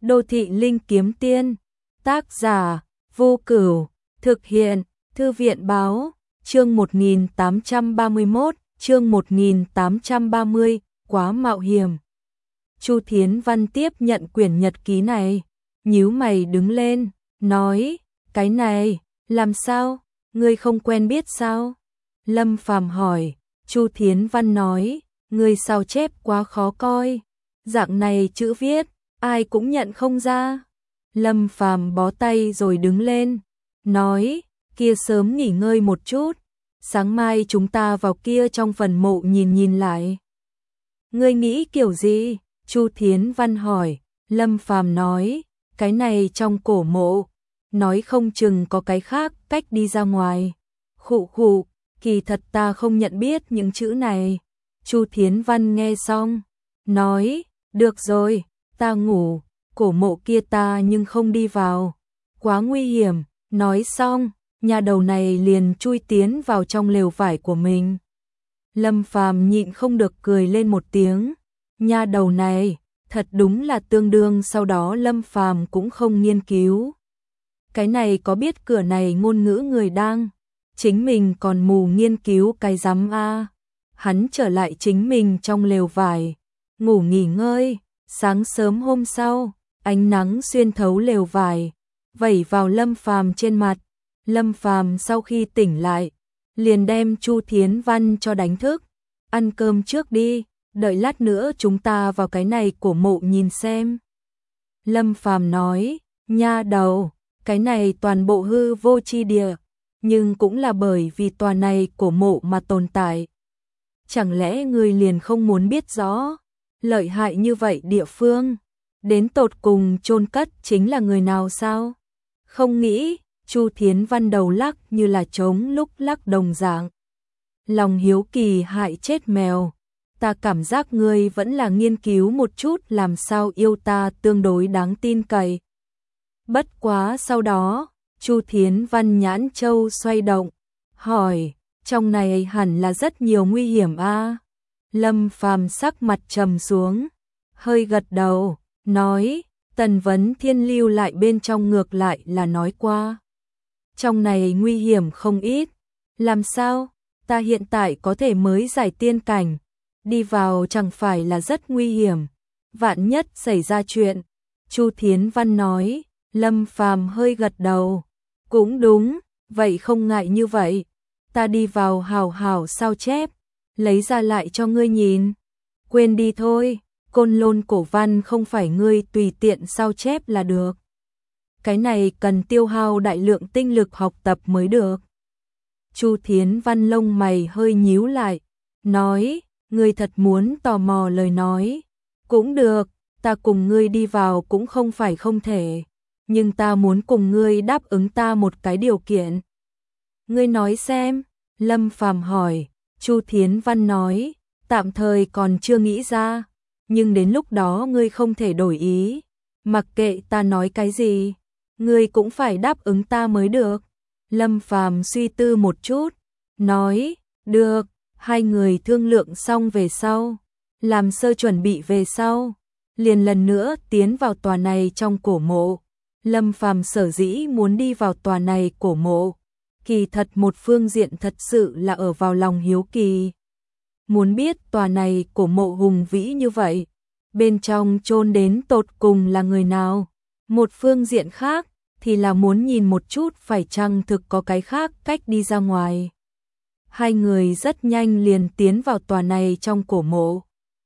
Đô thị linh kiếm tiên. Tác giả: Vô Cửu. Thực hiện: Thư viện báo. Chương 1831, chương 1830, quá mạo hiểm. Chu Thiến Văn tiếp nhận quyển nhật ký này, nhíu mày đứng lên, nói: "Cái này, làm sao? Ngươi không quen biết sao?" Lâm Phàm hỏi. Chu Thiến Văn nói: "Ngươi sao chép quá khó coi, dạng này chữ viết, ai cũng nhận không ra." Lâm Phàm bó tay rồi đứng lên, nói: "Kia sớm nghỉ ngơi một chút, sáng mai chúng ta vào kia trong phần mộ nhìn nhìn lại." "Ngươi nghĩ kiểu gì?" Chu Thiến Văn hỏi. Lâm Phàm nói: "Cái này trong cổ mộ, nói không chừng có cái khác cách đi ra ngoài." Khụ khụ, kỳ thật ta không nhận biết những chữ này. Chu Thiến Văn nghe xong, nói: "Được rồi, ta ngủ, cổ mộ kia ta nhưng không đi vào, quá nguy hiểm." Nói xong, nhà đầu này liền chui tiến vào trong lều vải của mình. Lâm Phàm nhịn không được cười lên một tiếng. Nhà đầu này, thật đúng là tương đương. Sau đó Lâm Phàm cũng không nghiên cứu. Cái này có biết cửa này ngôn ngữ người đang, chính mình còn mù nghiên cứu cái rắm a. Hắn trở lại chính mình trong lều vải, ngủ nghỉ ngơi. Sáng sớm hôm sau, ánh nắng xuyên thấu lều vải, vẩy vào Lâm Phàm trên mặt. Lâm Phàm sau khi tỉnh lại, liền đem Chu Thiến Văn cho đánh thức. "Ăn cơm trước đi, đợi lát nữa chúng ta vào cái này cổ mộ nhìn xem." Lâm Phàm nói: "Nha đầu, cái này toàn bộ hư vô chi địa, nhưng cũng là bởi vì tòa này cổ mộ mà tồn tại. Chẳng lẽ ngươi liền không muốn biết rõ, lợi hại như vậy địa phương, đến tột cùng chôn cất chính là người nào sao?" "Không nghĩ." Chu Thiến Văn đầu lắc như là trống lúc lắc đồng dạng. "Lòng hiếu kỳ hại chết mèo. Ta cảm giác ngươi vẫn là nghiên cứu một chút làm sao yêu ta tương đối đáng tin cậy." Bất quá sau đó, Chu Thiến Văn nhãn châu xoay động, hỏi: "Trong này hẳn là rất nhiều nguy hiểm a?" Lâm Phàm sắc mặt trầm xuống, hơi gật đầu, nói: "Tần Vấn Thiên lưu lại bên trong ngược lại là nói qua, trong này nguy hiểm không ít." "Làm sao? Ta hiện tại có thể mới giải tiên cảnh, đi vào chẳng phải là rất nguy hiểm, vạn nhất xảy ra chuyện." Chu Thiến Văn nói. Lâm Phàm hơi gật đầu, "Cũng đúng, vậy không ngại như vậy, ta đi vào hào hào sao chép, lấy ra lại cho ngươi nhìn." "Quên đi thôi, Côn Lôn cổ văn không phải ngươi tùy tiện sao chép là được. Cái này cần tiêu hao đại lượng tinh lực học tập mới được." Chu Thiến Văn lông mày hơi nhíu lại, nói: "Ngươi thật muốn tò mò lời nói, cũng được, ta cùng ngươi đi vào cũng không phải không thể, nhưng ta muốn cùng ngươi đáp ứng ta một cái điều kiện." "Ngươi nói xem." Lâm Phàm hỏi. Chu Thiến Văn nói: "Tạm thời còn chưa nghĩ ra, nhưng đến lúc đó ngươi không thể đổi ý, mặc kệ ta nói cái gì, ngươi cũng phải đáp ứng ta mới được." Lâm Phàm suy tư một chút, nói: "Được." Hai người thương lượng xong về sau, làm sơ chuẩn bị về sau, liền lần nữa tiến vào tòa này trong cổ mộ. Lâm Phàm sở dĩ muốn đi vào tòa này cổ mộ, kỳ thật một phương diện thật sự là ở vào lòng hiếu kỳ. Muốn biết tòa này cổ mộ hùng vĩ như vậy, bên trong chôn đến tột cùng là người nào. Một phương diện khác thì là muốn nhìn một chút phải chăng thực có cái khác cách đi ra ngoài. Hai người rất nhanh liền tiến vào tòa này trong cổ mộ.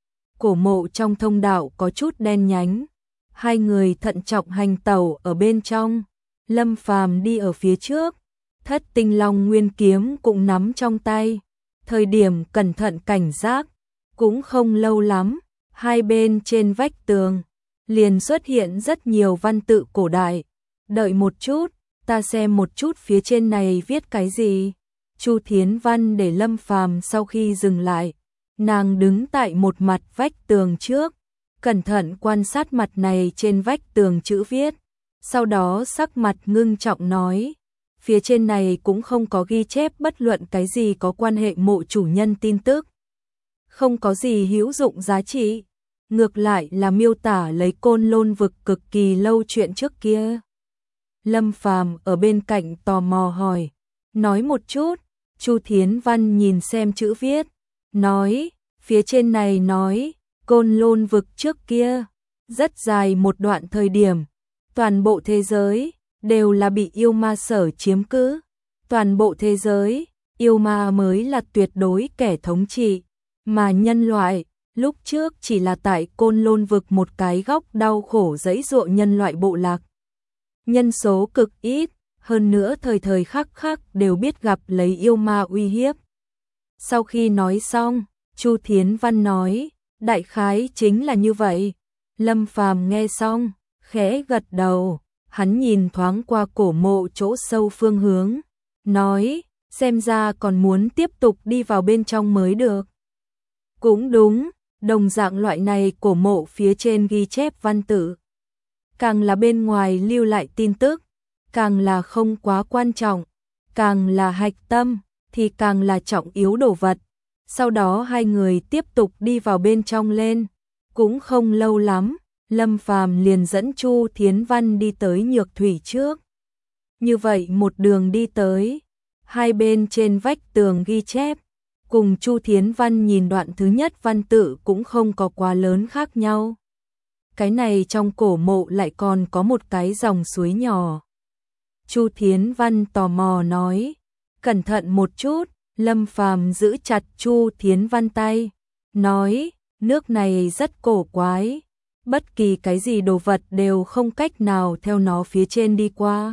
Cổ mộ trong thông đạo có chút đen nhánh. Hai người thận trọng hành tẩu ở bên trong. Lâm Phàm đi ở phía trước, Thất Tinh Long Nguyên kiếm cũng nắm trong tay. Thời điểm cẩn thận cảnh giác, cũng không lâu lắm, hai bên trên vách tường liền xuất hiện rất nhiều văn tự cổ đại. "Đợi một chút, ta xem một chút phía trên này viết cái gì." Chu Thiến Văn để Lâm Phàm sau khi dừng lại, nàng đứng tại một mặt vách tường trước, cẩn thận quan sát mặt này trên vách tường chữ viết, sau đó sắc mặt ngưng trọng nói: "Phía trên này cũng không có ghi chép bất luận cái gì có quan hệ mộ chủ nhân tin tức, không có gì hữu dụng giá trị." ngược lại là miêu tả lấy Côn Lôn vực cực kỳ lâu chuyện trước kia. Lâm Phàm ở bên cạnh tò mò hỏi, nói một chút. Chu Thiến Văn nhìn xem chữ viết, nói, phía trên này nói, Côn Lôn vực trước kia, rất dài một đoạn thời điểm, toàn bộ thế giới đều là bị yêu ma sở chiếm cứ, toàn bộ thế giới, yêu ma mới là tuyệt đối kẻ thống trị, mà nhân loại lúc trước chỉ là tại Côn Lôn vực một cái góc đau khổ giãy giụa nhân loại bộ lạc. Nhân số cực ít, hơn nữa thời thời khắc khắc đều biết gặp lấy yêu ma uy hiếp. Sau khi nói xong, Chu Thiến Văn nói, đại khái chính là như vậy. Lâm Phàm nghe xong, khẽ gật đầu, hắn nhìn thoáng qua cổ mộ chỗ sâu phương hướng, nói, xem ra còn muốn tiếp tục đi vào bên trong mới được. Cũng đúng, đồng dạng loại này cổ mộ phía trên ghi chép văn tự. Càng là bên ngoài lưu lại tin tức, càng là không quá quan trọng, càng là hạch tâm, thì càng là trọng yếu đồ vật. Sau đó hai người tiếp tục đi vào bên trong lên, cũng không lâu lắm, Lâm Phàm liền dẫn Chu Thiến Văn đi tới nhược thủy trước. Như vậy một đường đi tới, hai bên trên vách tường ghi chép, cùng Chu Thiến Văn nhìn đoạn thứ nhất văn tự cũng không có quá lớn khác nhau. Cái này trong cổ mộ lại còn có một cái dòng suối nhỏ. Chu Thiến Văn tò mò nói, cẩn thận một chút. Lâm Phàm giữ chặt Chu Thiến Văn tay, nói, nước này rất cổ quái, bất kỳ cái gì đồ vật đều không cách nào theo nó phía trên đi qua.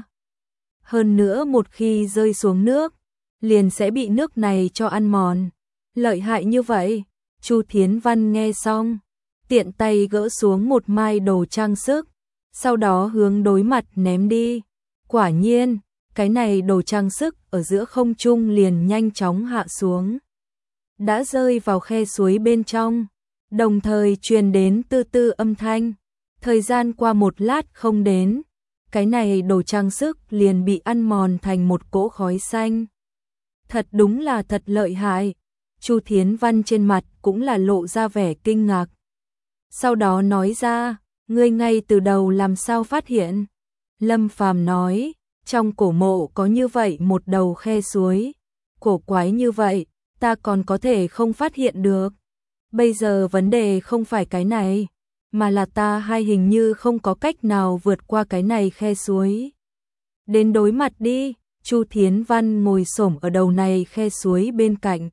Hơn nữa một khi rơi xuống nước, liền sẽ bị nước này cho ăn mòn. Lợi hại như vậy. Chu Thiến Văn nghe xong, tiện tay gỡ xuống một mai đồ trang sức, sau đó hướng đối mặt ném đi. Quả nhiên, cái này đồ trang sức ở giữa không trung liền nhanh chóng hạ xuống, đã rơi vào khe suối bên trong, đồng thời truyền đến tư tư âm thanh. Thời gian qua một lát không đến, cái này đồ trang sức liền bị ăn mòn thành một cỗ khói xanh. Thật đúng là thật lợi hại. Chu Thiến Văn trên mặt cũng là lộ ra vẻ kinh ngạc. Sau đó nói ra, ngươi ngay từ đầu làm sao phát hiện? Lâm Phàm nói, trong cổ mộ có như vậy một đầu khe suối, cổ quái như vậy, ta còn có thể không phát hiện được. Bây giờ vấn đề không phải cái này, mà là ta hai hình như không có cách nào vượt qua cái này khe suối. Đến đối mặt đi. Chu Thiến Văn ngồi xổm ở đầu này khe suối bên cạnh,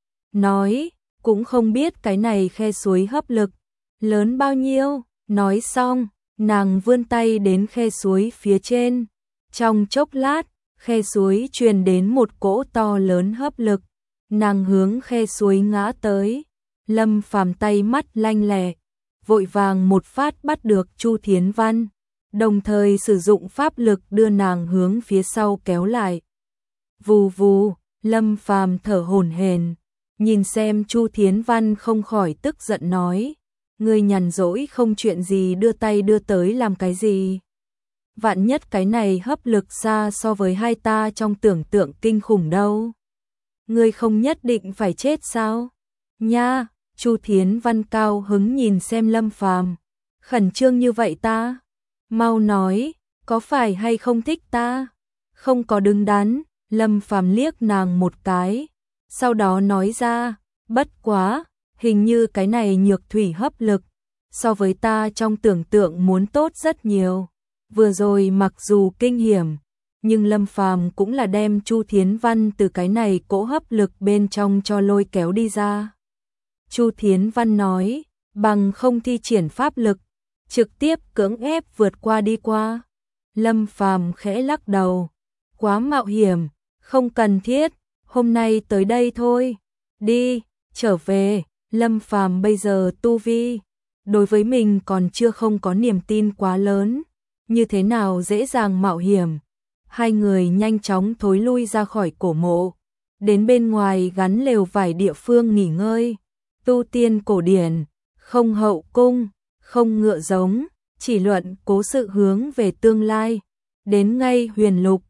nói, cũng không biết cái này khe suối hấp lực lớn bao nhiêu. Nói xong, nàng vươn tay đến khe suối phía trên. Trong chốc lát, khe suối truyền đến một cỗ to lớn hấp lực, nàng hướng khe suối ngã tới. Lâm Phàm tay mắt lanh lẹ, vội vàng một phát bắt được Chu Thiến Văn, đồng thời sử dụng pháp lực đưa nàng hướng phía sau kéo lại. Vù vù, Lâm Phàm thở hổn hển, nhìn xem Chu Thiến Văn không khỏi tức giận nói, ngươi nhàn rỗi không chuyện gì đưa tay đưa tới làm cái gì? Vạn nhất cái này hấp lực xa so với hai ta trong tưởng tượng kinh khủng đâu. Ngươi không nhất định phải chết sao? Nha, Chu Thiến Văn cao hứng nhìn xem Lâm Phàm, khẩn trương như vậy ta? Mau nói, có phải hay không thích ta? Không có đứng đắn. Lâm Phàm liếc nàng một cái, sau đó nói ra, bất quá, hình như cái này nhược thủy hấp lực, so với ta trong tưởng tượng muốn tốt rất nhiều. Vừa rồi mặc dù kinh hiểm, nhưng Lâm Phàm cũng là đem Chu Thiến Văn từ cái này cỗ hấp lực bên trong cho lôi kéo đi ra. Chu Thiến Văn nói, bằng không thi triển pháp lực, trực tiếp cưỡng ép vượt qua đi qua. Lâm Phàm khẽ lắc đầu, quá mạo hiểm, không cần thiết, hôm nay tới đây thôi. Đi, trở về. Lâm Phàm bây giờ tu vi, đối với mình còn chưa không có niềm tin quá lớn, như thế nào dễ dàng mạo hiểm. Hai người nhanh chóng thối lui ra khỏi cổ mộ, đến bên ngoài gắn lều vải địa phương nghỉ ngơi. Tu tiên cổ điển, không hậu cung, không ngựa giống, chỉ luận cố sự hướng về tương lai. Đến ngay Huyền Lục,